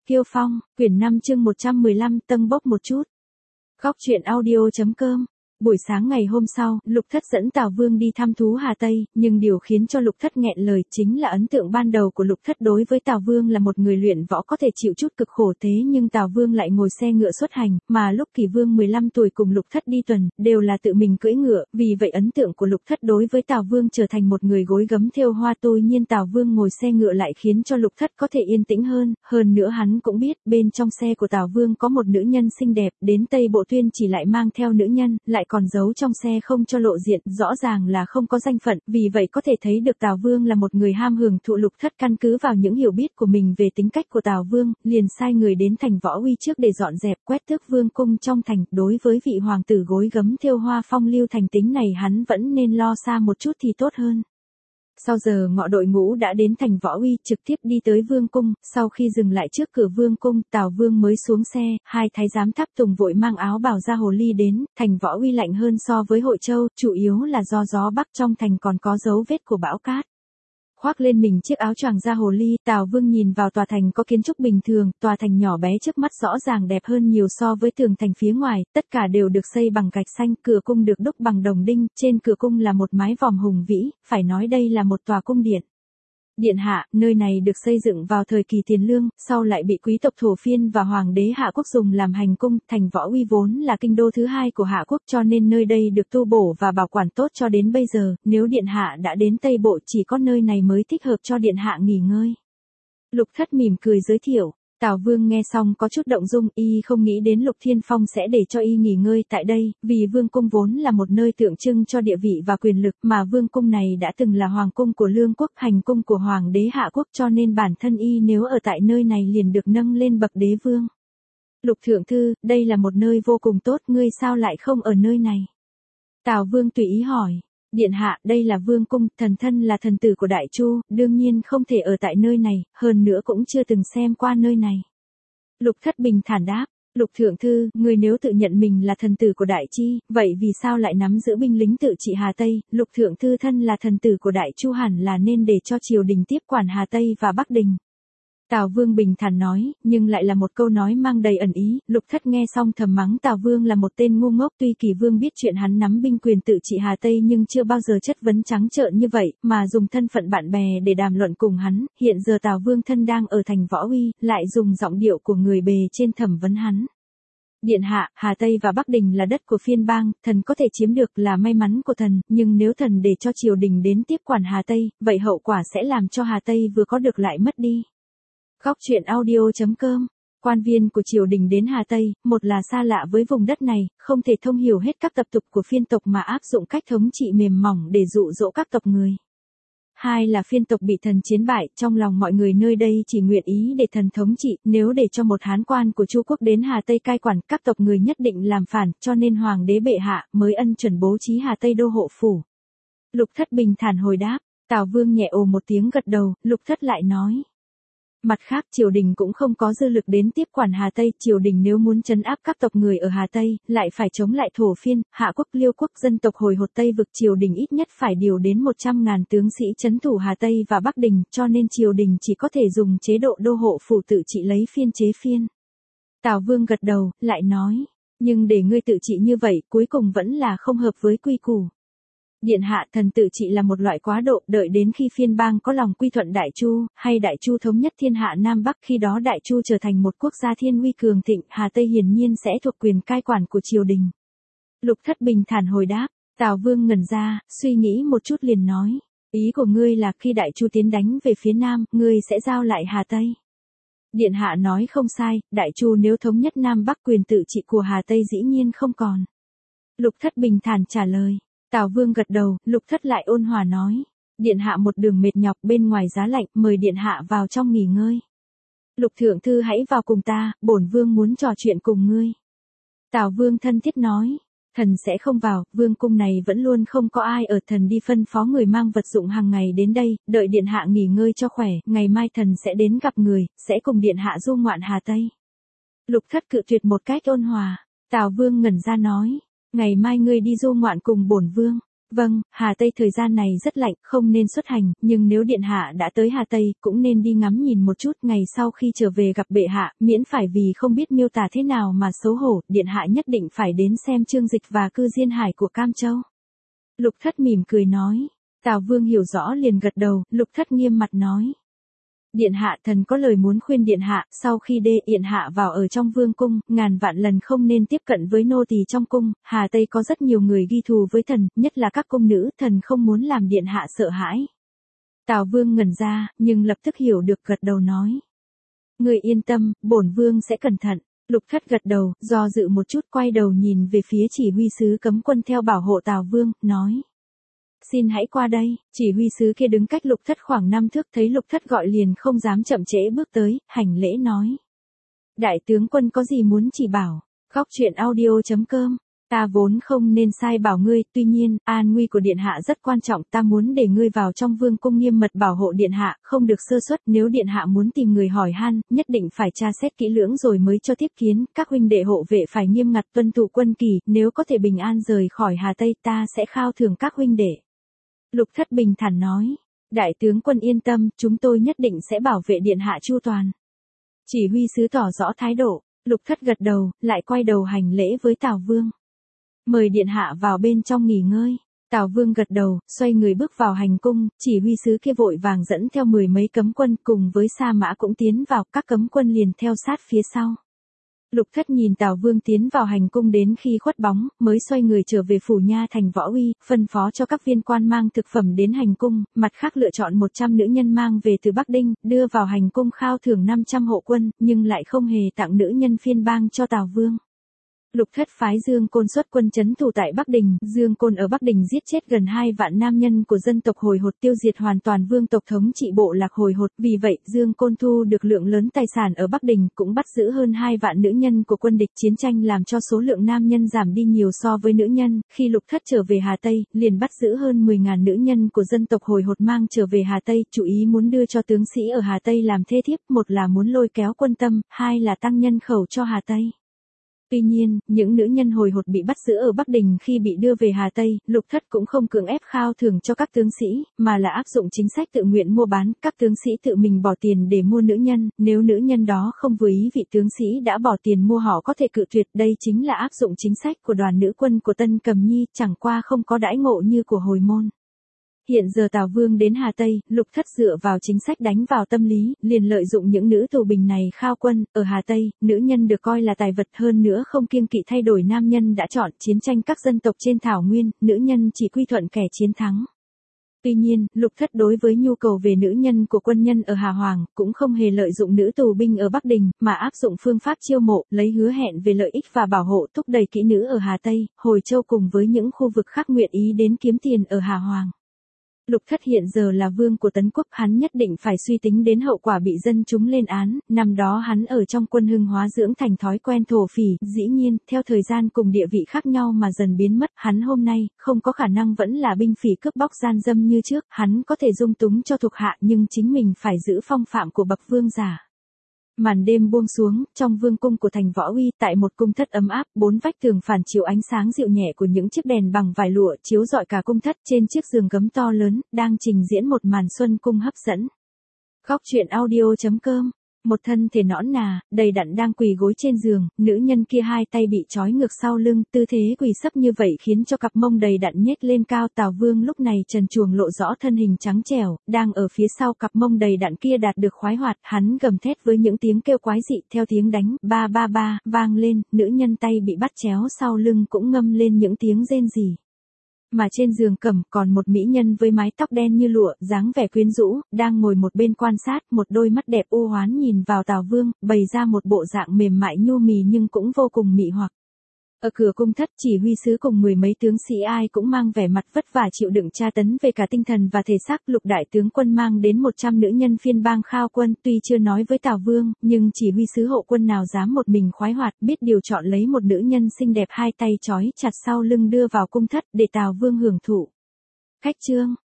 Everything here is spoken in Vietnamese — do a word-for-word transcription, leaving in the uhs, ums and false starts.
Kiêu Phong, quyển năm chương một trăm mười lăm, tâng bốc một chút. Góc truyện audio.com. Buổi sáng ngày hôm sau, Lục Thất dẫn Tào Vương đi thăm thú Hà Tây, nhưng điều khiến cho Lục Thất nghẹn lời chính là ấn tượng ban đầu của Lục Thất đối với Tào Vương là một người luyện võ có thể chịu chút cực khổ, thế nhưng Tào Vương lại ngồi xe ngựa xuất hành, mà lúc Kỳ Vương mười lăm tuổi cùng Lục Thất đi tuần, đều là tự mình cưỡi ngựa, vì vậy ấn tượng của Lục Thất đối với Tào Vương trở thành một người gối gấm thêu hoa. Tuy nhiên Tào Vương ngồi xe ngựa lại khiến cho Lục Thất có thể yên tĩnh hơn, hơn nữa hắn cũng biết, bên trong xe của Tào Vương có một nữ nhân xinh đẹp, đến Tây Bộ Tuyên chỉ lại mang theo nữ nhân, lại còn giấu trong xe không cho lộ diện, rõ ràng là không có danh phận, vì vậy có thể thấy được Tào Vương là một người ham hưởng thụ. Lục Thất căn cứ vào những hiểu biết của mình về tính cách của Tào Vương, liền sai người đến thành Võ Uy trước để dọn dẹp quét tước vương cung trong thành. Đối với vị hoàng tử gối gấm thêu hoa phong lưu thành tính này, hắn vẫn nên lo xa một chút thì tốt hơn. Sau giờ ngọ, đội ngũ đã đến thành Võ Uy, trực tiếp đi tới vương cung. Sau khi dừng lại trước cửa vương cung, Tào Vương mới xuống xe, hai thái giám tháp tùng vội mang áo bào da hồ ly đến. Thành Võ Uy lạnh hơn so với Hội Châu, chủ yếu là do gió bắc trong thành còn có dấu vết của bão cát. Khoác lên mình chiếc áo choàng da hồ ly, Tào Vương nhìn vào tòa thành có kiến trúc bình thường, tòa thành nhỏ bé trước mắt rõ ràng đẹp hơn nhiều so với tường thành phía ngoài, tất cả đều được xây bằng gạch xanh, cửa cung được đúc bằng đồng đinh, trên cửa cung là một mái vòm hùng vĩ, phải nói đây là một tòa cung điện. Điện hạ, nơi này được xây dựng vào thời kỳ Tiền Lương, sau lại bị quý tộc Thổ Phiên và Hoàng đế Hạ Quốc dùng làm hành cung. Thành Võ Uy vốn là kinh đô thứ hai của Hạ Quốc, cho nên nơi đây được tu bổ và bảo quản tốt cho đến bây giờ. Nếu điện hạ đã đến Tây Bộ, chỉ có nơi này mới thích hợp cho điện hạ nghỉ ngơi. Lục Thất mỉm cười giới thiệu. Tào Vương nghe xong có chút động dung, y không nghĩ đến Lục Thiên Phong sẽ để cho y nghỉ ngơi tại đây, vì vương cung vốn là một nơi tượng trưng cho địa vị và quyền lực, mà vương cung này đã từng là hoàng cung của Lương quốc, hành cung của Hoàng đế Hạ Quốc, cho nên bản thân y nếu ở tại nơi này liền được nâng lên bậc đế vương. Lục thượng thư, đây là một nơi vô cùng tốt, ngươi sao lại không ở nơi này? Tào Vương tùy ý hỏi. Điện hạ, đây là vương cung, thần thân là thần tử của Đại Chu, đương nhiên không thể ở tại nơi này, hơn nữa cũng chưa từng xem qua nơi này. Lục Thất bình thản đáp. Lục thượng thư, người nếu tự nhận mình là thần tử của Đại Chi, vậy vì sao lại nắm giữ binh lính tự trị Hà Tây? Lục thượng thư thân là thần tử của Đại Chu hẳn là nên để cho triều đình tiếp quản Hà Tây và Bắc Đình. Tào Vương bình thản nói, nhưng lại là một câu nói mang đầy ẩn ý. Lục Thất nghe xong thầm mắng Tào Vương là một tên ngu ngốc. Tuy Kỳ Vương biết chuyện hắn nắm binh quyền tự trị Hà Tây nhưng chưa bao giờ chất vấn trắng trợn như vậy, mà dùng thân phận bạn bè để đàm luận cùng hắn. Hiện giờ Tào Vương thân đang ở thành Võ Uy, lại dùng giọng điệu của người bề trên thẩm vấn hắn. Điện hạ, Hà Tây và Bắc Đình là đất của phiên bang, thần có thể chiếm được là may mắn của thần, nhưng nếu thần để cho triều đình đến tiếp quản Hà Tây, vậy hậu quả sẽ làm cho Hà Tây vừa có được lại mất đi. Góc truyện audio.com. Quan viên của triều đình đến Hà Tây, một là xa lạ với vùng đất này, không thể thông hiểu hết các tập tục của phiên tộc mà áp dụng cách thống trị mềm mỏng để dụ dỗ các tộc người. Hai là phiên tộc bị thần chiến bại, trong lòng mọi người nơi đây chỉ nguyện ý để thần thống trị, nếu để cho một hán quan của Chu quốc đến Hà Tây cai quản, các tộc người nhất định làm phản, cho nên Hoàng đế bệ hạ mới ân chuẩn bố trí Hà Tây đô hộ phủ. Lục Thất bình thản hồi đáp. Tào Vương nhẹ ồ một tiếng gật đầu, Lục Thất lại nói. Mặt khác, triều đình cũng không có dư lực đến tiếp quản Hà Tây, triều đình nếu muốn trấn áp các tộc người ở Hà Tây, lại phải chống lại Thổ Phiên, Hạ Quốc, Liêu quốc, dân tộc hồi hột Tây vực, triều đình ít nhất phải điều đến một trăm ngàn tướng sĩ trấn thủ Hà Tây và Bắc Đình, cho nên triều đình chỉ có thể dùng chế độ đô hộ phủ tự trị lấy phiên chế phiên. Tào Vương gật đầu, lại nói, nhưng để ngươi tự trị như vậy, cuối cùng vẫn là không hợp với quy củ. Điện hạ, thần tự trị là một loại quá độ, đợi đến khi phiên bang có lòng quy thuận Đại Chu, hay Đại Chu thống nhất thiên hạ Nam Bắc, khi đó Đại Chu trở thành một quốc gia thiên uy cường thịnh, Hà Tây hiển nhiên sẽ thuộc quyền cai quản của triều đình. Lục Thất bình thản hồi đáp. Tào Vương ngẩn ra, suy nghĩ một chút liền nói, ý của ngươi là khi Đại Chu tiến đánh về phía Nam, ngươi sẽ giao lại Hà Tây. Điện hạ nói không sai, Đại Chu nếu thống nhất Nam Bắc, quyền tự trị của Hà Tây dĩ nhiên không còn. Lục Thất bình thản trả lời. Tào Vương gật đầu, Lục Thất lại ôn hòa nói. Điện hạ một đường mệt nhọc, bên ngoài giá lạnh, mời điện hạ vào trong nghỉ ngơi. Lục thượng thư hãy vào cùng ta, bổn vương muốn trò chuyện cùng ngươi. Tào Vương thân thiết nói. Thần sẽ không vào, vương cung này vẫn luôn không có ai ở, thần đi phân phó người mang vật dụng hàng ngày đến đây, đợi điện hạ nghỉ ngơi cho khỏe, ngày mai thần sẽ đến gặp người, sẽ cùng điện hạ du ngoạn Hà Tây. Lục Thất cự tuyệt một cách ôn hòa. Tào Vương ngẩn ra nói. Ngày mai ngươi đi du ngoạn cùng bổn vương. Vâng, Hà Tây thời gian này rất lạnh, không nên xuất hành, nhưng nếu điện hạ đã tới Hà Tây, cũng nên đi ngắm nhìn một chút, ngày sau khi trở về gặp bệ hạ, miễn phải vì không biết miêu tả thế nào mà xấu hổ, điện hạ nhất định phải đến xem Chương Dịch và cư diên hải của Cam Châu. Lục Thất mỉm cười nói. Tào Vương hiểu rõ liền gật đầu, Lục Thất nghiêm mặt nói. Điện hạ, thần có lời muốn khuyên điện hạ, sau khi đê điện hạ vào ở trong vương cung, ngàn vạn lần không nên tiếp cận với nô tỳ trong cung, Hà Tây có rất nhiều người ghi thù với thần, nhất là các cung nữ, thần không muốn làm điện hạ sợ hãi. Tào Vương ngẩn ra, nhưng lập tức hiểu được gật đầu nói. Người yên tâm, bổn vương sẽ cẩn thận. Lục Thất gật đầu, do dự một chút quay đầu nhìn về phía chỉ huy sứ cấm quân theo bảo hộ Tào Vương, nói. Xin hãy qua đây, chỉ huy sứ kia đứng cách Lục Thất khoảng năm thước, thấy Lục Thất gọi liền không dám chậm trễ bước tới, hành lễ nói. Đại tướng quân có gì muốn chỉ bảo, góc truyện audio chấm com, ta vốn không nên sai bảo ngươi, tuy nhiên, an nguy của điện hạ rất quan trọng, ta muốn để ngươi vào trong vương cung nghiêm mật bảo hộ điện hạ, không được sơ suất, nếu điện hạ muốn tìm người hỏi han, nhất định phải tra xét kỹ lưỡng rồi mới cho tiếp kiến, các huynh đệ hộ vệ phải nghiêm ngặt tuân thủ quân kỷ, nếu có thể bình an rời khỏi Hà Tây ta sẽ khao thưởng các huynh đệ. Lục Thất bình thản nói, đại tướng quân yên tâm, chúng tôi nhất định sẽ bảo vệ điện hạ chu toàn. Chỉ huy sứ tỏ rõ thái độ, Lục Thất gật đầu, lại quay đầu hành lễ với Tào Vương. Mời điện hạ vào bên trong nghỉ ngơi. Tào Vương gật đầu, xoay người bước vào hành cung, chỉ huy sứ kia vội vàng dẫn theo mười mấy cấm quân cùng với sa mã cũng tiến vào, các cấm quân liền theo sát phía sau. Lục Thất nhìn Tào Vương tiến vào hành cung đến khi khuất bóng, mới xoay người trở về phủ nha thành Võ Uy, phân phó cho các viên quan mang thực phẩm đến hành cung, mặt khác lựa chọn một trăm nữ nhân mang về từ Bắc Đinh, đưa vào hành cung khao thưởng năm trăm hộ quân, nhưng lại không hề tặng nữ nhân phiên bang cho Tào Vương. Lục Thất phái Dương Côn xuất quân trấn thủ tại Bắc Đình, Dương Côn ở Bắc Đình giết chết gần hai vạn nam nhân của dân tộc Hồi Hột, tiêu diệt hoàn toàn vương tộc thống trị bộ lạc Hồi Hột, vì vậy Dương Côn thu được lượng lớn tài sản ở Bắc Đình, cũng bắt giữ hơn hai vạn nữ nhân của quân địch, chiến tranh làm cho số lượng nam nhân giảm đi nhiều so với nữ nhân, khi Lục Thất trở về Hà Tây, liền bắt giữ hơn mười ngàn nữ nhân của dân tộc Hồi Hột mang trở về Hà Tây, chủ ý muốn đưa cho tướng sĩ ở Hà Tây làm thê thiếp, một là muốn lôi kéo quân tâm, hai là tăng nhân khẩu cho Hà Tây. Tuy nhiên, những nữ nhân Hồi Hột bị bắt giữ ở Bắc Đình khi bị đưa về Hà Tây, Lục Thất cũng không cưỡng ép khao thưởng cho các tướng sĩ, mà là áp dụng chính sách tự nguyện mua bán, các tướng sĩ tự mình bỏ tiền để mua nữ nhân, nếu nữ nhân đó không vừa ý vị tướng sĩ đã bỏ tiền mua họ có thể cự tuyệt, đây chính là áp dụng chính sách của đoàn nữ quân của Tân Cầm Nhi, chẳng qua không có đãi ngộ như của Hồi Môn. Hiện giờ Tào Vương đến Hà Tây, Lục Thất dựa vào chính sách đánh vào tâm lý, liền lợi dụng những nữ tù binh này khao quân, ở Hà Tây, nữ nhân được coi là tài vật, hơn nữa không kiêng kỵ thay đổi nam nhân đã chọn, chiến tranh các dân tộc trên thảo nguyên, nữ nhân chỉ quy thuận kẻ chiến thắng. Tuy nhiên, Lục Thất đối với nhu cầu về nữ nhân của quân nhân ở Hà Hoàng, cũng không hề lợi dụng nữ tù binh ở Bắc Đình, mà áp dụng phương pháp chiêu mộ, lấy hứa hẹn về lợi ích và bảo hộ thúc đẩy kỹ nữ ở Hà Tây, Hồi Châu cùng với những khu vực khác nguyện ý đến kiếm tiền ở Hà Hoàng. Lục Thất hiện giờ là vương của Tấn Quốc, hắn nhất định phải suy tính đến hậu quả bị dân chúng lên án, năm đó hắn ở trong quân Hưng hóa dưỡng thành thói quen thổ phỉ, dĩ nhiên, theo thời gian cùng địa vị khác nhau mà dần biến mất, hắn hôm nay, không có khả năng vẫn là binh phỉ cướp bóc gian dâm như trước, hắn có thể dung túng cho thuộc hạ nhưng chính mình phải giữ phong phạm của bậc vương giả. Màn đêm buông xuống, trong vương cung của thành Võ Uy, tại một cung thất ấm áp, bốn vách tường phản chiếu ánh sáng dịu nhẹ của những chiếc đèn bằng vải lụa chiếu rọi cả cung thất, trên chiếc giường gấm to lớn, đang trình diễn một màn xuân cung hấp dẫn. Góc truyện audio chấm com. Một thân thể nõn nà, đầy đặn đang quỳ gối trên giường, nữ nhân kia hai tay bị trói ngược sau lưng, tư thế quỳ sấp như vậy khiến cho cặp mông đầy đặn nhếch lên cao. Tào Vương lúc này trần truồng lộ rõ thân hình trắng trẻo, đang ở phía sau cặp mông đầy đặn kia đạt được khoái hoạt, hắn gầm thét với những tiếng kêu quái dị, theo tiếng đánh ba ba ba vang lên, nữ nhân tay bị bắt chéo sau lưng cũng ngâm lên những tiếng rên rỉ. Mà trên giường cầm còn một mỹ nhân với mái tóc đen như lụa, dáng vẻ quyến rũ, đang ngồi một bên quan sát, một đôi mắt đẹp u hoán nhìn vào Tào Vương, bày ra một bộ dạng mềm mại nhu mì nhưng cũng vô cùng mị hoặc. Ở cửa cung thất, chỉ huy sứ cùng mười mấy tướng sĩ ai cũng mang vẻ mặt vất vả chịu đựng tra tấn về cả tinh thần và thể xác. Lục đại tướng quân mang đến một trăm nữ nhân phiên bang khao quân, tuy chưa nói với Tào Vương, nhưng chỉ huy sứ hộ quân nào dám một mình khoái hoạt, biết điều chọn lấy một nữ nhân xinh đẹp hai tay trói chặt sau lưng đưa vào cung thất để Tào Vương hưởng thụ. Khách trương